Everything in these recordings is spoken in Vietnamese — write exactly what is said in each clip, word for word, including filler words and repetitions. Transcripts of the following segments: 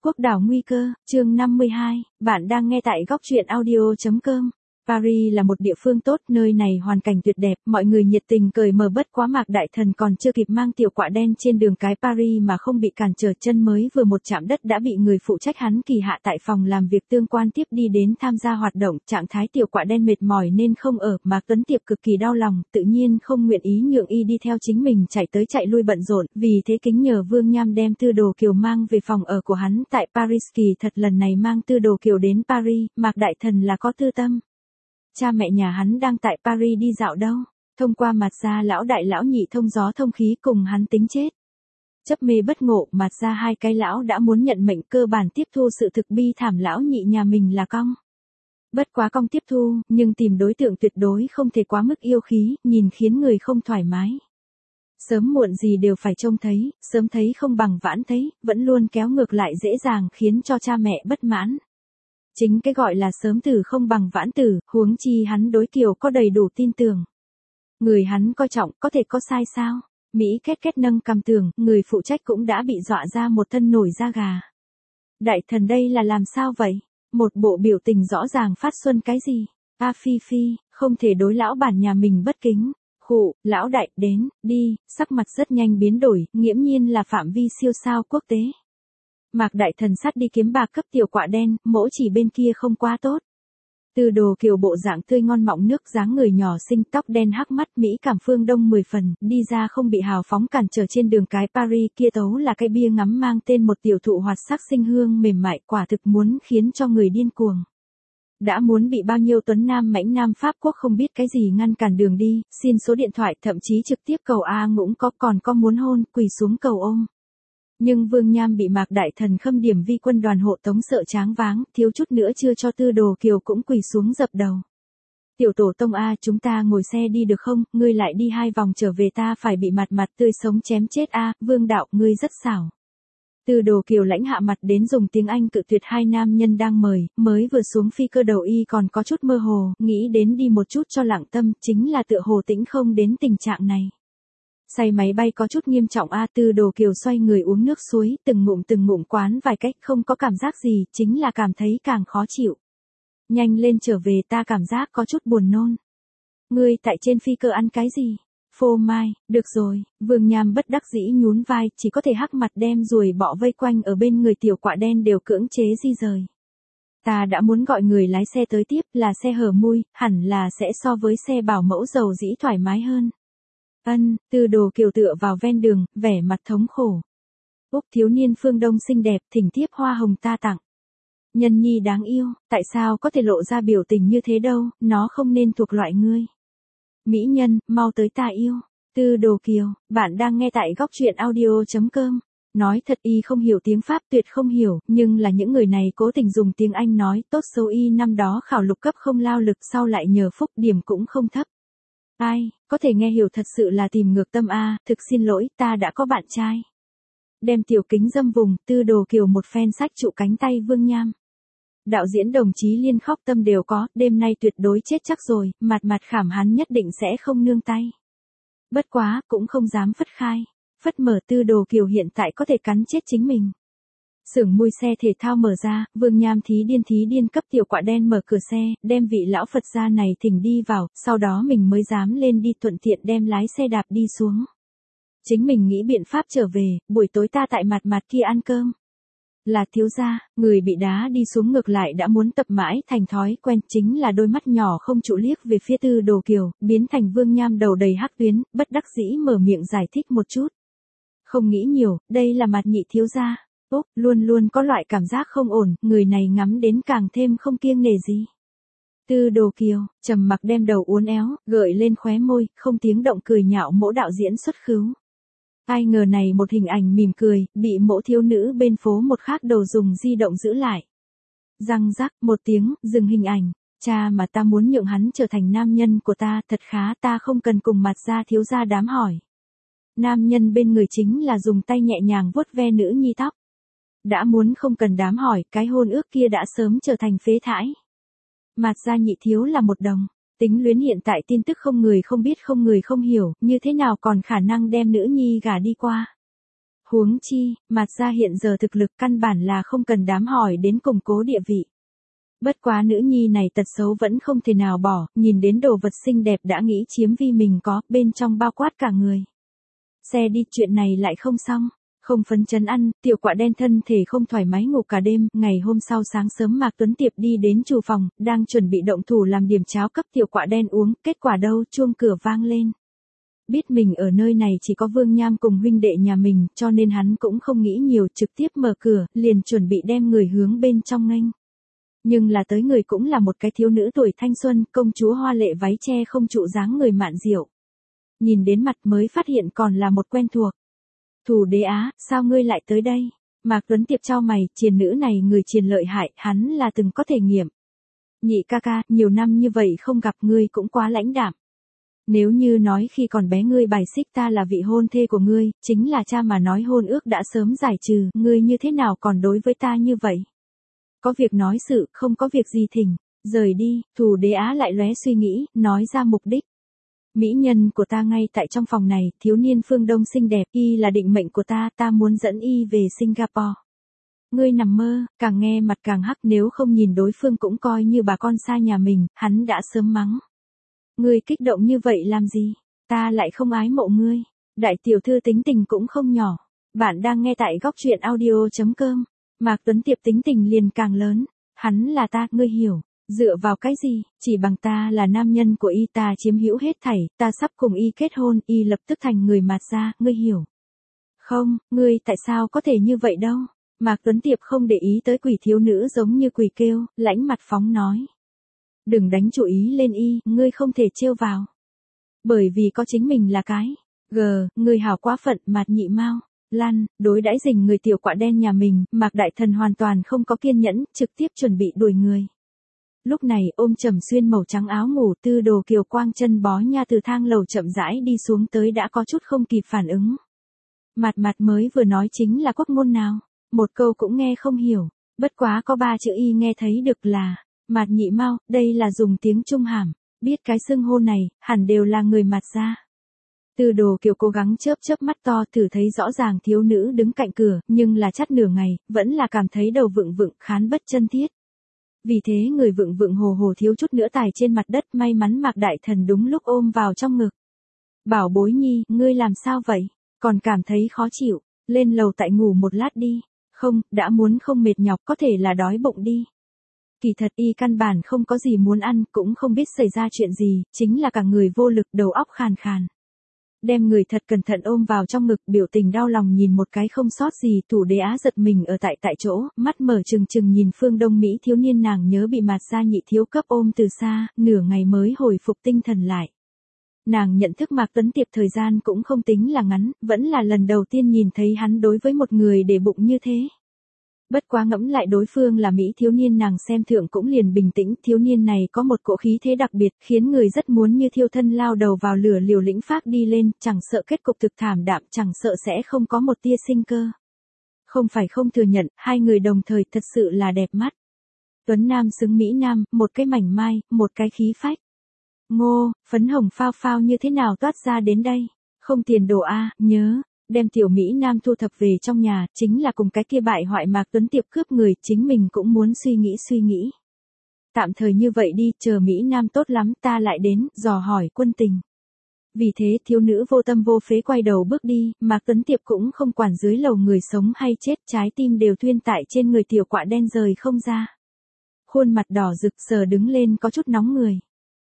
Quốc đảo nguy cơ, chương năm mươi hai, bạn đang nghe tại góc truyện audio chấm com. Paris là một địa phương tốt, nơi này hoàn cảnh tuyệt đẹp, mọi người nhiệt tình cởi mở, bất quá Mạc Đại Thần còn chưa kịp mang tiểu quạ đen trên đường cái Paris mà không bị cản trở, chân mới vừa một chạm đất đã bị người phụ trách hắn kỳ hạ tại phòng làm việc tương quan tiếp đi đến tham gia hoạt động, trạng thái tiểu quạ đen mệt mỏi nên không ở, Mạc Tuấn Tiệp cực kỳ đau lòng, tự nhiên không nguyện ý nhượng y đi theo chính mình chạy tới chạy lui bận rộn, vì thế kính nhờ Vương Nham đem Tư Đồ Kiều mang về phòng ở của hắn tại Paris. Kỳ thật lần này mang Tư Đồ Kiều đến Paris, Mạc Đại Thần là có tư tâm. Cha mẹ nhà hắn đang tại Paris đi dạo đâu, thông qua Mạt Gia lão đại lão nhị thông gió thông khí cùng hắn tính chết. Chấp mê bất ngộ, Mạt Gia hai cái lão đã muốn nhận mệnh, cơ bản tiếp thu sự thực bi thảm lão nhị nhà mình là cong. Bất quá cong tiếp thu, nhưng tìm đối tượng tuyệt đối không thể quá mức yêu khí, nhìn khiến người không thoải mái. Sớm muộn gì đều phải trông thấy, sớm thấy không bằng vãn thấy, vẫn luôn kéo ngược lại dễ dàng khiến cho cha mẹ bất mãn. Chính cái gọi là sớm tử không bằng vãn tử, huống chi hắn đối Kiều có đầy đủ tin tưởng. Người hắn coi trọng có thể có sai sao? Mỹ kết kết nâng cằm tưởng, người phụ trách cũng đã bị dọa ra một thân nổi da gà. Đại thần đây là làm sao vậy? Một bộ biểu tình rõ ràng phát xuân cái gì? A Phi Phi, không thể đối lão bản nhà mình bất kính. Khụ, lão đại, đến, đi, sắc mặt rất nhanh biến đổi, nghiễm nhiên là phạm vi siêu sao quốc tế. Mạc Đại Thần sát đi kiếm bạc cấp tiểu quạ đen, mỗ chỉ bên kia không quá tốt. Tư Đồ Kiều bộ dạng tươi ngon mọng nước, dáng người nhỏ xinh, tóc đen hắc mắt, mỹ cảm phương đông mười phần, đi ra không bị hào phóng cản trở trên đường cái Paris, kia tấu là cái bia ngắm mang tên một tiểu thụ hoạt sắc sinh hương mềm mại, quả thực muốn khiến cho người điên cuồng. Đã muốn bị bao nhiêu tuấn nam mãnh nam Pháp quốc không biết cái gì ngăn cản đường đi, xin số điện thoại, thậm chí trực tiếp cầu A ngũng có, còn có muốn hôn, quỳ xuống cầu ôm. Nhưng Vương Nham bị Mạc Đại Thần khâm điểm vi quân đoàn hộ tống sợ tráng váng, thiếu chút nữa chưa cho Tư Đồ Kiều cũng quỳ xuống dập đầu. Tiểu tổ tông A, chúng ta ngồi xe đi được không, ngươi lại đi hai vòng trở về ta phải bị mặt mặt tươi sống chém chết A, Vương đạo, ngươi rất xảo. Tư Đồ Kiều lãnh hạ mặt đến dùng tiếng Anh cự tuyệt hai nam nhân đang mời, mới vừa xuống phi cơ đầu y còn có chút mơ hồ, nghĩ đến đi một chút cho lặng tâm, chính là tựa hồ tĩnh không đến tình trạng này. Say máy bay có chút nghiêm trọng A. Tư Đồ Kiều xoay người uống nước suối, từng ngụm từng ngụm quán vài cách, không có cảm giác gì, chính là cảm thấy càng khó chịu. Nhanh lên trở về, ta cảm giác có chút buồn nôn. Ngươi tại trên phi cơ ăn cái gì? Phô mai, được rồi, Vương Nham bất đắc dĩ nhún vai, chỉ có thể hắc mặt đem ruồi bọ vây quanh ở bên người tiểu quạ đen đều cưỡng chế di rời. Ta đã muốn gọi người lái xe tới tiếp, là xe hở mui, hẳn là sẽ so với xe bảo mẫu dầu dĩ thoải mái hơn. Ân, Tư Đồ Kiều tựa vào ven đường, vẻ mặt thống khổ. Úc thiếu niên phương Đông xinh đẹp, thỉnh thiếp hoa hồng ta tặng. Nhân nhi đáng yêu, tại sao có thể lộ ra biểu tình như thế đâu, nó không nên thuộc loại ngươi. Mỹ nhân, mau tới ta yêu. Tư Đồ Kiều, bạn đang nghe tại góc truyện audio chấm com. Nói thật y không hiểu tiếng Pháp, tuyệt không hiểu, nhưng là những người này cố tình dùng tiếng Anh nói, tốt xấu y năm đó khảo lục cấp không lao lực, sau lại nhờ phúc điểm cũng không thấp. Ai, có thể nghe hiểu thật sự là tìm ngược tâm A, thực xin lỗi, ta đã có bạn trai. Đem tiểu kính dâm vùng, Tư Đồ Kiều một phen sách trụ cánh tay Vương Nham. Đạo diễn đồng chí liên khóc tâm đều có, đêm nay tuyệt đối chết chắc rồi, mặt mặt khảm hắn nhất định sẽ không nương tay. Bất quá, cũng không dám phất khai. Phất mở Tư Đồ Kiều hiện tại có thể cắn chết chính mình. Xưởng mui xe thể thao mở ra, Vương Nham thí điên thí điên cấp tiểu quạ đen mở cửa xe, đem vị lão Phật gia này thỉnh đi vào, sau đó mình mới dám lên đi, thuận tiện đem lái xe đạp đi xuống. Chính mình nghĩ biện pháp trở về, buổi tối ta tại mặt mặt kia ăn cơm. Là thiếu gia, người bị đá đi xuống ngược lại đã muốn tập mãi thành thói quen, chính là đôi mắt nhỏ không trụ liếc về phía Tư Đồ Kiều, biến thành Vương Nham đầu đầy hắc tuyến, bất đắc dĩ mở miệng giải thích một chút. Không nghĩ nhiều, đây là mặt nhị thiếu gia. Úc, luôn luôn có loại cảm giác không ổn, người này ngắm đến càng thêm không kiêng nể gì. Tư Đồ Kiều, trầm mặc đem đầu uốn éo, gợi lên khóe môi, không tiếng động cười nhạo mỗ đạo diễn xuất khứu. Ai ngờ này một hình ảnh mỉm cười, bị mỗ thiếu nữ bên phố một khác đầu dùng di động giữ lại. Răng rắc, một tiếng, dừng hình ảnh. Cha mà ta muốn nhượng hắn trở thành nam nhân của ta, thật khá, ta không cần cùng mặt ra thiếu gia đám hỏi. Nam nhân bên người chính là dùng tay nhẹ nhàng vuốt ve nữ nhi tóc. Đã muốn không cần đám hỏi, cái hôn ước kia đã sớm trở thành phế thải. Mạt gia nhị thiếu là một đồng. Tính luyến hiện tại tin tức không người không biết không người không hiểu, như thế nào còn khả năng đem nữ nhi gả đi qua. Huống chi, Mạt gia hiện giờ thực lực căn bản là không cần đám hỏi đến củng cố địa vị. Bất quá nữ nhi này tật xấu vẫn không thể nào bỏ, nhìn đến đồ vật xinh đẹp đã nghĩ chiếm vi mình có, bên trong bao quát cả người. Xe đi chuyện này lại không xong, không phấn chấn ăn, tiểu quạ đen thân thể không thoải mái ngủ cả đêm, ngày hôm sau sáng sớm Mạc Tuấn Tiệp đi đến chủ phòng, đang chuẩn bị động thủ làm điểm cháo cấp tiểu quạ đen uống, kết quả đâu chuông cửa vang lên. Biết mình ở nơi này chỉ có Vương Nham cùng huynh đệ nhà mình, cho nên hắn cũng không nghĩ nhiều, trực tiếp mở cửa, liền chuẩn bị đem người hướng bên trong nghênh. Nhưng là tới người cũng là một cái thiếu nữ tuổi thanh xuân, công chúa hoa lệ váy che không trụ dáng người mạn diệu. Nhìn đến mặt mới phát hiện còn là một quen thuộc. Thủ Đế Á, sao ngươi lại tới đây? Mạc Tuấn Tiệp chau mày, triền nữ này người triền lợi hại, hắn là từng có thể nghiệm. Nhị ca ca, nhiều năm như vậy không gặp ngươi cũng quá lãnh đạm. Nếu như nói khi còn bé ngươi bài xích ta là vị hôn thê của ngươi, chính là cha mà nói hôn ước đã sớm giải trừ, ngươi như thế nào còn đối với ta như vậy? Có việc nói sự, không có việc gì thỉnh, rời đi, Thủ Đế Á lại lóe suy nghĩ, nói ra mục đích. Mỹ nhân của ta ngay tại trong phòng này, thiếu niên phương Đông xinh đẹp, y là định mệnh của ta, ta muốn dẫn y về Singapore. Ngươi nằm mơ, càng nghe mặt càng hắc, nếu không nhìn đối phương cũng coi như bà con xa nhà mình, hắn đã sớm mắng. Ngươi kích động như vậy làm gì? Ta lại không ái mộ ngươi. Đại tiểu thư tính tình cũng không nhỏ. Bạn đang nghe tại góc truyện audio chấm com. Mạc Tuấn Tiệp tính tình liền càng lớn. Hắn là ta, ngươi hiểu. Dựa vào cái gì? Chỉ bằng ta là nam nhân của y, ta chiếm hữu hết thảy, ta sắp cùng y kết hôn, y lập tức thành người Mạt gia, ngươi hiểu. Không, ngươi tại sao có thể như vậy đâu? Mạc Tuấn Tiệp không để ý tới quỷ thiếu nữ giống như quỷ kêu, lãnh mặt phóng nói. Đừng đánh chú ý lên y, ngươi không thể trêu vào. Bởi vì có chính mình là cái. G, ngươi hảo quá phận, Mạt nhị mau. Lan, đối đãi dình người tiểu quạ đen nhà mình, Mạc Đại Thần hoàn toàn không có kiên nhẫn, trực tiếp chuẩn bị đuổi người. Lúc này ôm Trầm Xuyên màu trắng áo ngủ Tư Đồ Kiều quang chân bó nha từ thang lầu chậm rãi đi xuống tới đã có chút không kịp phản ứng. Mạt Mạt mới vừa nói chính là quốc ngôn nào, một câu cũng nghe không hiểu, bất quá có ba chữ y nghe thấy được là, Mạt nhị mau, đây là dùng tiếng Trung hàm, biết cái xưng hô này, hẳn đều là người Mạt gia. Tư Đồ Kiều cố gắng chớp chớp mắt to thử thấy rõ ràng thiếu nữ đứng cạnh cửa, nhưng là chắt nửa ngày, vẫn là cảm thấy đầu vựng vựng khán bất chân thiết. Vì thế người vựng vựng hồ hồ thiếu chút nữa tài trên mặt đất, may mắn Mạc Đại Thần đúng lúc ôm vào trong ngực. Bảo bối nhi, ngươi làm sao vậy? Còn cảm thấy khó chịu, lên lầu tại ngủ một lát đi. Không, đã muốn không mệt nhọc có thể là đói bụng đi. Kỳ thật y căn bản không có gì muốn ăn, cũng không biết xảy ra chuyện gì, chính là cả người vô lực, đầu óc khàn khàn. Đem người thật cẩn thận ôm vào trong ngực, biểu tình đau lòng nhìn một cái không sót gì. Thủ Đế Á giật mình ở tại tại chỗ, mắt mở trừng trừng nhìn phương Đông Mỹ thiếu niên, nàng nhớ bị Mạt gia nhị thiếu cấp ôm từ xa, nửa ngày mới hồi phục tinh thần lại. Nàng nhận thức Mạc Tuấn Tiệp thời gian cũng không tính là ngắn, vẫn là lần đầu tiên nhìn thấy hắn đối với một người để bụng như thế. Bất quá ngẫm lại đối phương là Mỹ thiếu niên, nàng xem thượng cũng liền bình tĩnh, thiếu niên này có một cỗ khí thế đặc biệt, khiến người rất muốn như thiêu thân lao đầu vào lửa liều lĩnh phác đi lên, chẳng sợ kết cục thực thảm đạm, chẳng sợ sẽ không có một tia sinh cơ. Không phải không thừa nhận, hai người đồng thời thật sự là đẹp mắt. Tuấn Nam xứng Mỹ Nam, một cái mảnh mai, một cái khí phách. Ngô, phấn hồng phao phao như thế nào toát ra đến đây? Không tiền đồ a, nhớ. Đem tiểu Mỹ Nam thu thập về trong nhà, chính là cùng cái kia bại hoại Mạc Tuấn Tiệp cướp người, chính mình cũng muốn suy nghĩ suy nghĩ. Tạm thời như vậy đi, chờ Mỹ Nam tốt lắm ta lại đến, dò hỏi quân tình. Vì thế thiếu nữ vô tâm vô phế quay đầu bước đi, Mạc Tuấn Tiệp cũng không quản dưới lầu người sống hay chết, trái tim đều thuyên tại trên người tiểu quạ đen rời không ra. Khuôn mặt đỏ rực sờ đứng lên có chút nóng người.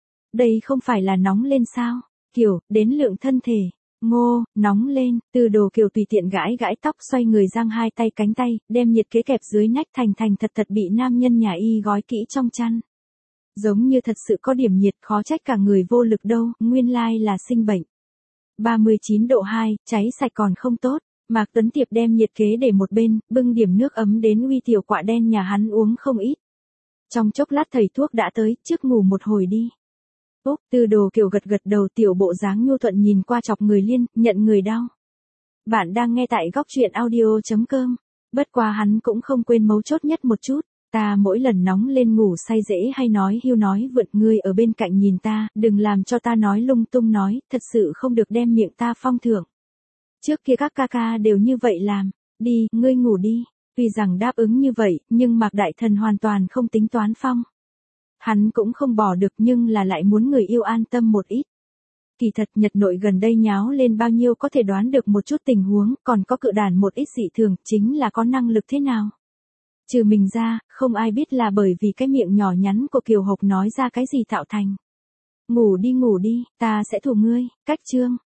Đây không phải là nóng lên sao? Kiểu, đến lượng thân thể. Ngô, nóng lên, Tư Đồ Kiều tùy tiện gãi gãi tóc, xoay người giang hai tay cánh tay, đem nhiệt kế kẹp dưới nách, thành thành thật thật bị nam nhân nhà y gói kỹ trong chăn. Giống như thật sự có điểm nhiệt, khó trách cả người vô lực đâu, nguyên lai là sinh bệnh. ba mươi chín độ hai, cháy sạch còn không tốt. Mạc Tuấn Tiệp đem nhiệt kế để một bên, bưng điểm nước ấm đến uy tiểu quạ đen nhà hắn uống không ít. Trong chốc lát thầy thuốc đã tới, trước ngủ một hồi đi. Úc, Tư Đồ Kiều gật gật đầu, tiểu bộ dáng nhu thuận nhìn qua chọc người liên, nhận người đau. Bạn đang nghe tại góc truyện audio chấm com. Bất quá hắn cũng không quên mấu chốt nhất một chút. Ta mỗi lần nóng lên ngủ say dễ hay nói hiu nói vượt, ngươi ở bên cạnh nhìn ta, đừng làm cho ta nói lung tung nói, thật sự không được đem miệng ta phong thưởng. Trước kia các ca ca đều như vậy làm, đi, ngươi ngủ đi. Tuy rằng đáp ứng như vậy, nhưng Mạc Đại Thần hoàn toàn không tính toán Phong. Hắn cũng không bỏ được nhưng là lại muốn người yêu an tâm một ít. Kỳ thật Nhật nội gần đây nháo lên bao nhiêu có thể đoán được một chút tình huống, còn có cự đàn một ít dị thường, chính là có năng lực thế nào. Trừ mình ra, không ai biết là bởi vì cái miệng nhỏ nhắn của Kiều Hộc nói ra cái gì tạo thành. Ngủ đi ngủ đi, ta sẽ thủ ngươi, cách chương.